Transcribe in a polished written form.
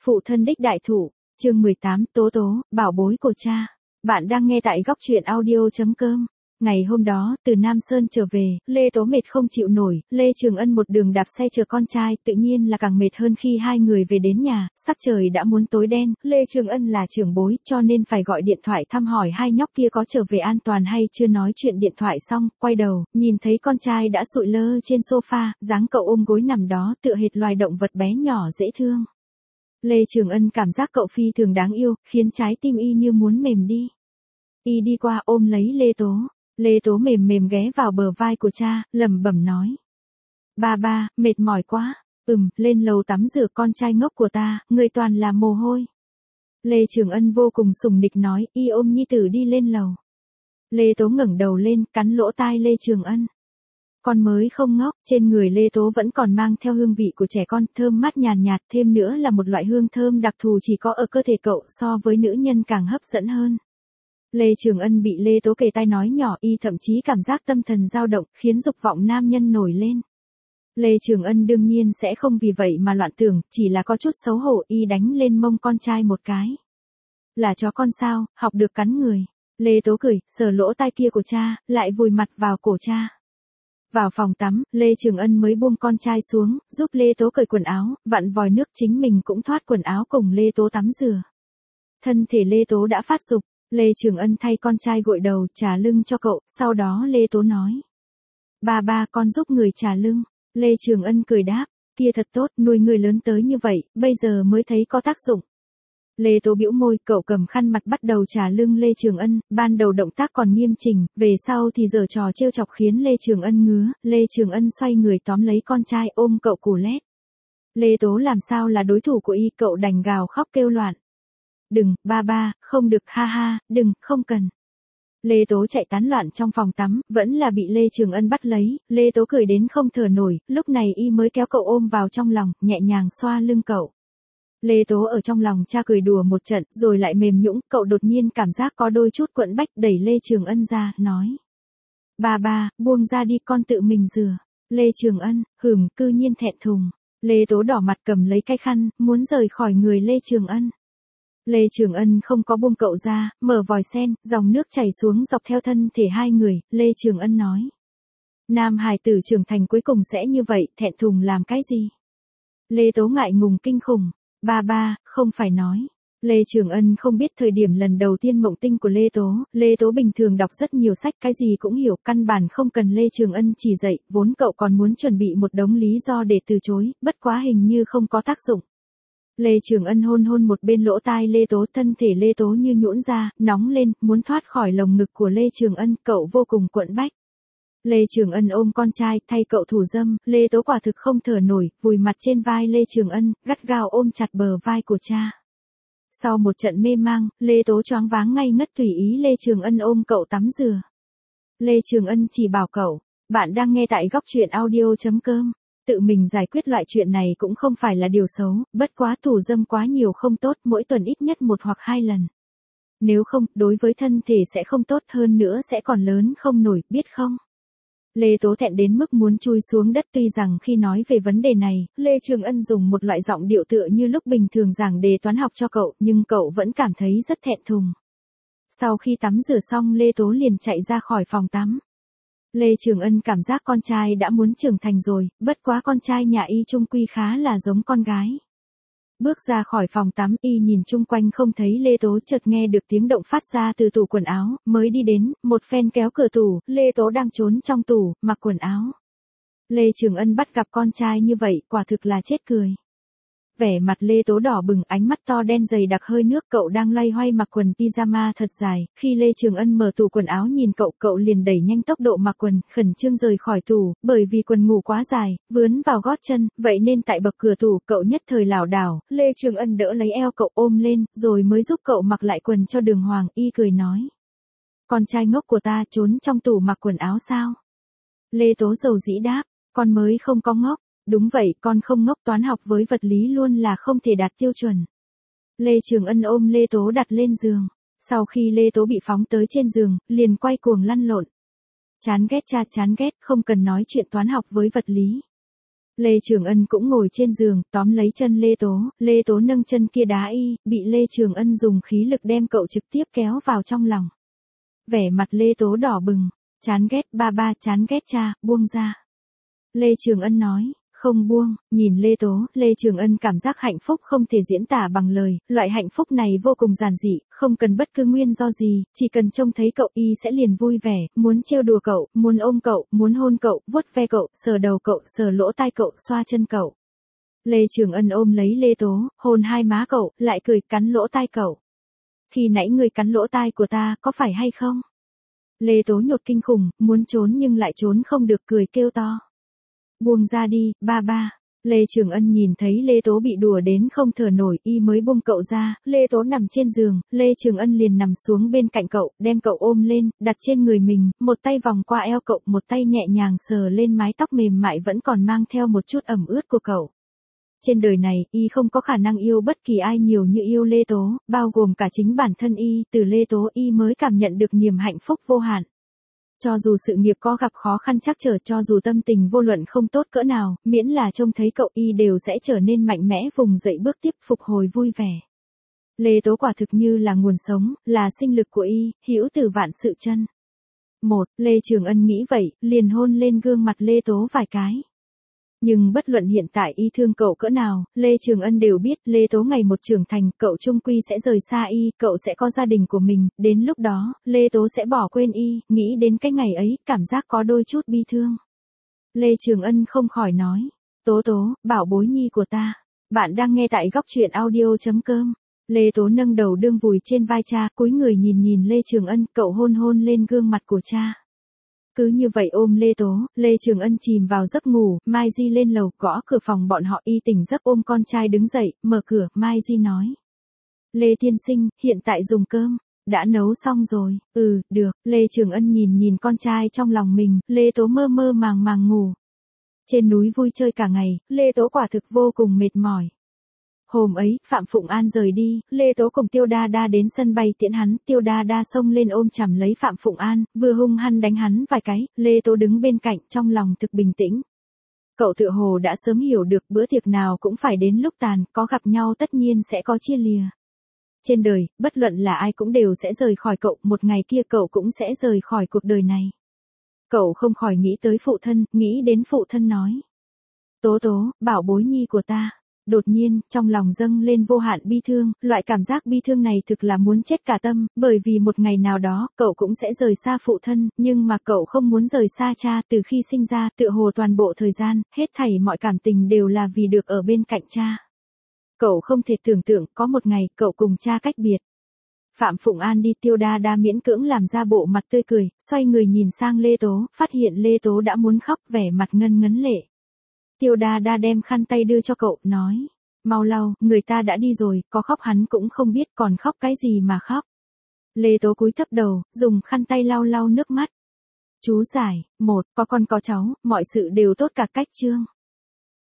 Phụ thân đích đại thụ, chương 18, Tố Tố, bảo bối của cha. Bạn đang nghe tại góc truyện audio.com. Ngày hôm đó, từ Nam Sơn trở về, Lê Tố mệt không chịu nổi, Lê Trường Ân một đường đạp xe chờ con trai, tự nhiên là càng mệt hơn khi hai người về đến nhà, sắc trời đã muốn tối đen, Lê Trường Ân là trưởng bối, cho nên phải gọi điện thoại thăm hỏi hai nhóc kia có trở về an toàn hay chưa. Nói chuyện điện thoại xong, quay đầu, nhìn thấy con trai đã sụi lơ trên sofa, dáng cậu ôm gối nằm đó tựa hệt loài động vật bé nhỏ dễ thương. Lê Trường Ân cảm giác cậu phi thường đáng yêu, khiến trái tim y như muốn mềm đi. Y đi qua ôm lấy Lê Tố. Lê Tố mềm mềm ghé vào bờ vai của cha, lẩm bẩm nói. Ba, mệt mỏi quá. Lên lầu tắm rửa con trai ngốc của ta, người toàn là mồ hôi. Lê Trường Ân vô cùng sủng nịch nói, y ôm nhi tử đi lên lầu. Lê Tố ngẩng đầu lên, cắn lỗ tai Lê Trường Ân. Con mới không ngốc, trên người Lê Tố vẫn còn mang theo hương vị của trẻ con, thơm mát nhàn nhạt, thêm nữa là một loại hương thơm đặc thù chỉ có ở cơ thể cậu, so với nữ nhân càng hấp dẫn hơn. Lê Trường Ân bị Lê Tố kề tai nói nhỏ, y thậm chí cảm giác tâm thần dao động, khiến dục vọng nam nhân nổi lên. Lê Trường Ân đương nhiên sẽ không vì vậy mà loạn tưởng, chỉ là có chút xấu hổ, y đánh lên mông con trai một cái. Là chó con sao, học được cắn người. Lê Tố cười, sờ lỗ tai kia của cha, lại vùi mặt vào cổ cha. Vào phòng tắm, Lê Trường Ân mới buông con trai xuống, giúp Lê Tố cởi quần áo, vặn vòi nước, chính mình cũng thoát quần áo cùng Lê Tố tắm rửa. Thân thể Lê Tố đã phát dục, Lê Trường Ân thay con trai gội đầu, chà lưng cho cậu, sau đó Lê Tố nói. Ba, con giúp người chà lưng. Lê Trường Ân cười đáp, kia thật tốt, nuôi người lớn tới như vậy, bây giờ mới thấy có tác dụng. Lê Tố bĩu môi, cậu cầm khăn mặt bắt đầu chà lưng Lê Trường Ân, ban đầu động tác còn nghiêm chỉnh, về sau thì giở trò trêu chọc khiến Lê Trường Ân ngứa, Lê Trường Ân xoay người tóm lấy con trai ôm cậu cù lét. Lê Tố làm sao là đối thủ của y, cậu đành gào khóc kêu loạn. Đừng, ba, không được, ha, đừng, không cần. Lê Tố chạy tán loạn trong phòng tắm, vẫn là bị Lê Trường Ân bắt lấy, Lê Tố cười đến không thở nổi, lúc này y mới kéo cậu ôm vào trong lòng, nhẹ nhàng xoa lưng cậu. Lê Tố ở trong lòng cha cười đùa một trận, rồi lại mềm nhũn, cậu đột nhiên cảm giác có đôi chút quẫn bách, đẩy Lê Trường Ân ra, nói. Ba, buông ra đi, con tự mình rửa. Lê Trường Ân, cư nhiên thẹn thùng. Lê Tố đỏ mặt cầm lấy cái khăn, muốn rời khỏi người Lê Trường Ân. Lê Trường Ân không có buông cậu ra, mở vòi sen, dòng nước chảy xuống dọc theo thân thể hai người, Lê Trường Ân nói. Nam hài tử trưởng thành cuối cùng sẽ như vậy, thẹn thùng làm cái gì? Lê Tố ngại ngùng kinh khủng. Ba, không phải nói. Lê Trường Ân không biết thời điểm lần đầu tiên mộng tinh của Lê Tố bình thường đọc rất nhiều sách, cái gì cũng hiểu, căn bản không cần Lê Trường Ân chỉ dạy, vốn cậu còn muốn chuẩn bị một đống lý do để từ chối, bất quá hình như không có tác dụng. Lê Trường Ân hôn một bên lỗ tai Lê Tố, thân thể Lê Tố như nhũn ra, nóng lên, muốn thoát khỏi lồng ngực của Lê Trường Ân, cậu vô cùng quẫn bách. Lê Trường Ân ôm con trai, thay cậu thủ dâm, Lê Tố quả thực không thở nổi, vùi mặt trên vai Lê Trường Ân, gắt gao ôm chặt bờ vai của cha. Sau một trận mê mang, Lê Tố choáng váng ngây ngất, tùy ý Lê Trường Ân ôm cậu tắm rửa. Lê Trường Ân chỉ bảo cậu, bạn đang nghe tại góc truyện audio.com. Tự mình giải quyết loại chuyện này cũng không phải là điều xấu, bất quá thủ dâm quá nhiều không tốt, mỗi tuần ít nhất 1 hoặc 2 lần. Nếu không, đối với thân thể sẽ không tốt, hơn nữa sẽ còn lớn không nổi, biết không? Lê Tố thẹn đến mức muốn chui xuống đất, tuy rằng khi nói về vấn đề này, Lê Trường Ân dùng một loại giọng điệu tựa như lúc bình thường giảng đề toán học cho cậu, nhưng cậu vẫn cảm thấy rất thẹn thùng. Sau khi tắm rửa xong Lê Tố liền chạy ra khỏi phòng tắm. Lê Trường Ân cảm giác con trai đã muốn trưởng thành rồi, bất quá con trai nhà y chung quy khá là giống con gái. Bước ra khỏi phòng tắm, y nhìn chung quanh không thấy Lê Tố, chợt nghe được tiếng động phát ra từ tủ quần áo, mới đi đến, một phen kéo cửa tủ, Lê Tố đang trốn trong tủ, mặc quần áo. Lê Trường Ân bắt gặp con trai như vậy, quả thực là chết cười. Vẻ mặt Lê Tố đỏ bừng, ánh mắt to đen dày đặc hơi nước, cậu đang loay hoay mặc quần pyjama thật dài, khi Lê Trường Ân mở tủ quần áo nhìn cậu liền đẩy nhanh tốc độ mặc quần, khẩn trương rời khỏi tủ, bởi vì quần ngủ quá dài, vướn vào gót chân, vậy nên tại bậc cửa tủ, cậu nhất thời lảo đảo, Lê Trường Ân đỡ lấy eo cậu ôm lên, rồi mới giúp cậu mặc lại quần cho đường hoàng, y cười nói. Con trai ngốc của ta trốn trong tủ mặc quần áo sao? Lê Tố dầu dĩ đáp, con mới không có ngốc. Đúng vậy, con không ngốc, toán học với vật lý luôn là không thể đạt tiêu chuẩn. Lê Trường Ân ôm Lê Tố đặt lên giường. Sau khi Lê Tố bị phóng tới trên giường, liền quay cuồng lăn lộn. Chán ghét cha, chán ghét, không cần nói chuyện toán học với vật lý. Lê Trường Ân cũng ngồi trên giường, tóm lấy chân Lê Tố nâng chân kia đá y, bị Lê Trường Ân dùng khí lực đem cậu trực tiếp kéo vào trong lòng. Vẻ mặt Lê Tố đỏ bừng, chán ghét ba chán ghét cha, buông ra. Lê Trường Ân nói, không buông, nhìn Lê Tố, Lê Trường Ân cảm giác hạnh phúc không thể diễn tả bằng lời, loại hạnh phúc này vô cùng giản dị, không cần bất cứ nguyên do gì, chỉ cần trông thấy cậu y sẽ liền vui vẻ, muốn trêu đùa cậu, muốn ôm cậu, muốn hôn cậu, vuốt ve cậu, sờ đầu cậu, sờ lỗ tai cậu, xoa chân cậu. Lê Trường Ân ôm lấy Lê Tố, hôn hai má cậu, lại cười cắn lỗ tai cậu. Khi nãy người cắn lỗ tai của ta, có phải hay không? Lê Tố nhột kinh khủng, muốn trốn nhưng lại trốn không được, cười kêu to. Buông ra đi, ba. Lê Trường Ân nhìn thấy Lê Tố bị đùa đến không thở nổi, y mới buông cậu ra, Lê Tố nằm trên giường, Lê Trường Ân liền nằm xuống bên cạnh cậu, đem cậu ôm lên, đặt trên người mình, một tay vòng qua eo cậu, một tay nhẹ nhàng sờ lên mái tóc mềm mại vẫn còn mang theo một chút ẩm ướt của cậu. Trên đời này, y không có khả năng yêu bất kỳ ai nhiều như yêu Lê Tố, bao gồm cả chính bản thân y, từ Lê Tố y mới cảm nhận được niềm hạnh phúc vô hạn. Cho dù sự nghiệp có gặp khó khăn trắc trở, cho dù tâm tình vô luận không tốt cỡ nào, miễn là trông thấy cậu y đều sẽ trở nên mạnh mẽ vùng dậy bước tiếp phục hồi vui vẻ. Lê Tố quả thực như là nguồn sống, là sinh lực của y, hữu tử vạn sự chân. Lê Trường Ân nghĩ vậy, liền hôn lên gương mặt Lê Tố vài cái. Nhưng bất luận hiện tại y thương cậu cỡ nào, Lê Trường Ân đều biết Lê Tố ngày một trưởng thành, cậu chung quy sẽ rời xa y, cậu sẽ có gia đình của mình, đến lúc đó, Lê Tố sẽ bỏ quên y, nghĩ đến cái ngày ấy, cảm giác có đôi chút bi thương. Lê Trường Ân không khỏi nói, Tố, bảo bối nhi của ta. Bạn đang nghe tại góc truyện audio.com. Lê Tố nâng đầu đương vùi trên vai cha, cúi người nhìn Lê Trường Ân, cậu hôn lên gương mặt của cha. Cứ như vậy ôm Lê Tố, Lê Trường Ân chìm vào giấc ngủ, Mai Di lên lầu gõ cửa phòng bọn họ, y tỉnh giấc ôm con trai đứng dậy, mở cửa, Mai Di nói. Lê tiên sinh, hiện tại dùng cơm, đã nấu xong rồi, được, Lê Trường Ân nhìn con trai trong lòng mình, Lê Tố mơ màng ngủ. Trên núi vui chơi cả ngày, Lê Tố quả thực vô cùng mệt mỏi. Hôm ấy, Phạm Phụng An rời đi, Lê Tố cùng Tiêu Đa Đa đến sân bay tiễn hắn, Tiêu Đa Đa xông lên ôm chầm lấy Phạm Phụng An, vừa hung hăng đánh hắn vài cái, Lê Tố đứng bên cạnh trong lòng thực bình tĩnh. Cậu tựa hồ đã sớm hiểu được bữa tiệc nào cũng phải đến lúc tàn, có gặp nhau tất nhiên sẽ có chia lìa. Trên đời, bất luận là ai cũng đều sẽ rời khỏi cậu, một ngày kia cậu cũng sẽ rời khỏi cuộc đời này. Cậu không khỏi nghĩ tới phụ thân, nghĩ đến phụ thân nói. Tố, bảo bối nhi của ta. Đột nhiên, trong lòng dâng lên vô hạn bi thương, loại cảm giác bi thương này thực là muốn chết cả tâm, bởi vì một ngày nào đó, cậu cũng sẽ rời xa phụ thân, nhưng mà cậu không muốn rời xa cha, từ khi sinh ra, tựa hồ toàn bộ thời gian, hết thảy mọi cảm tình đều là vì được ở bên cạnh cha. Cậu không thể tưởng tượng, có một ngày, cậu cùng cha cách biệt. Phạm Phụng An đi, Tiêu Đa Đa miễn cưỡng làm ra bộ mặt tươi cười, xoay người nhìn sang Lê Tố, phát hiện Lê Tố đã muốn khóc, vẻ mặt ngấn lệ. Tiêu Đa Đa đem khăn tay đưa cho cậu, nói, mau lau, người ta đã đi rồi, có khóc hắn cũng không biết, còn khóc cái gì mà khóc. Lê Tố cúi thấp đầu, dùng khăn tay lau nước mắt. Chú giải, có con có cháu, mọi sự đều tốt cả cách chương.